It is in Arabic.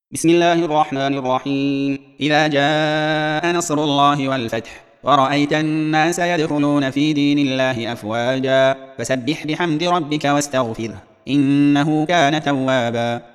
بسم الله الرحمن الرحيم. إذا جاء نصر الله والفتح ورأيت الناس يدخلون في دين الله أفواجا فسبح بحمد ربك واستغفره إنه كان توابا.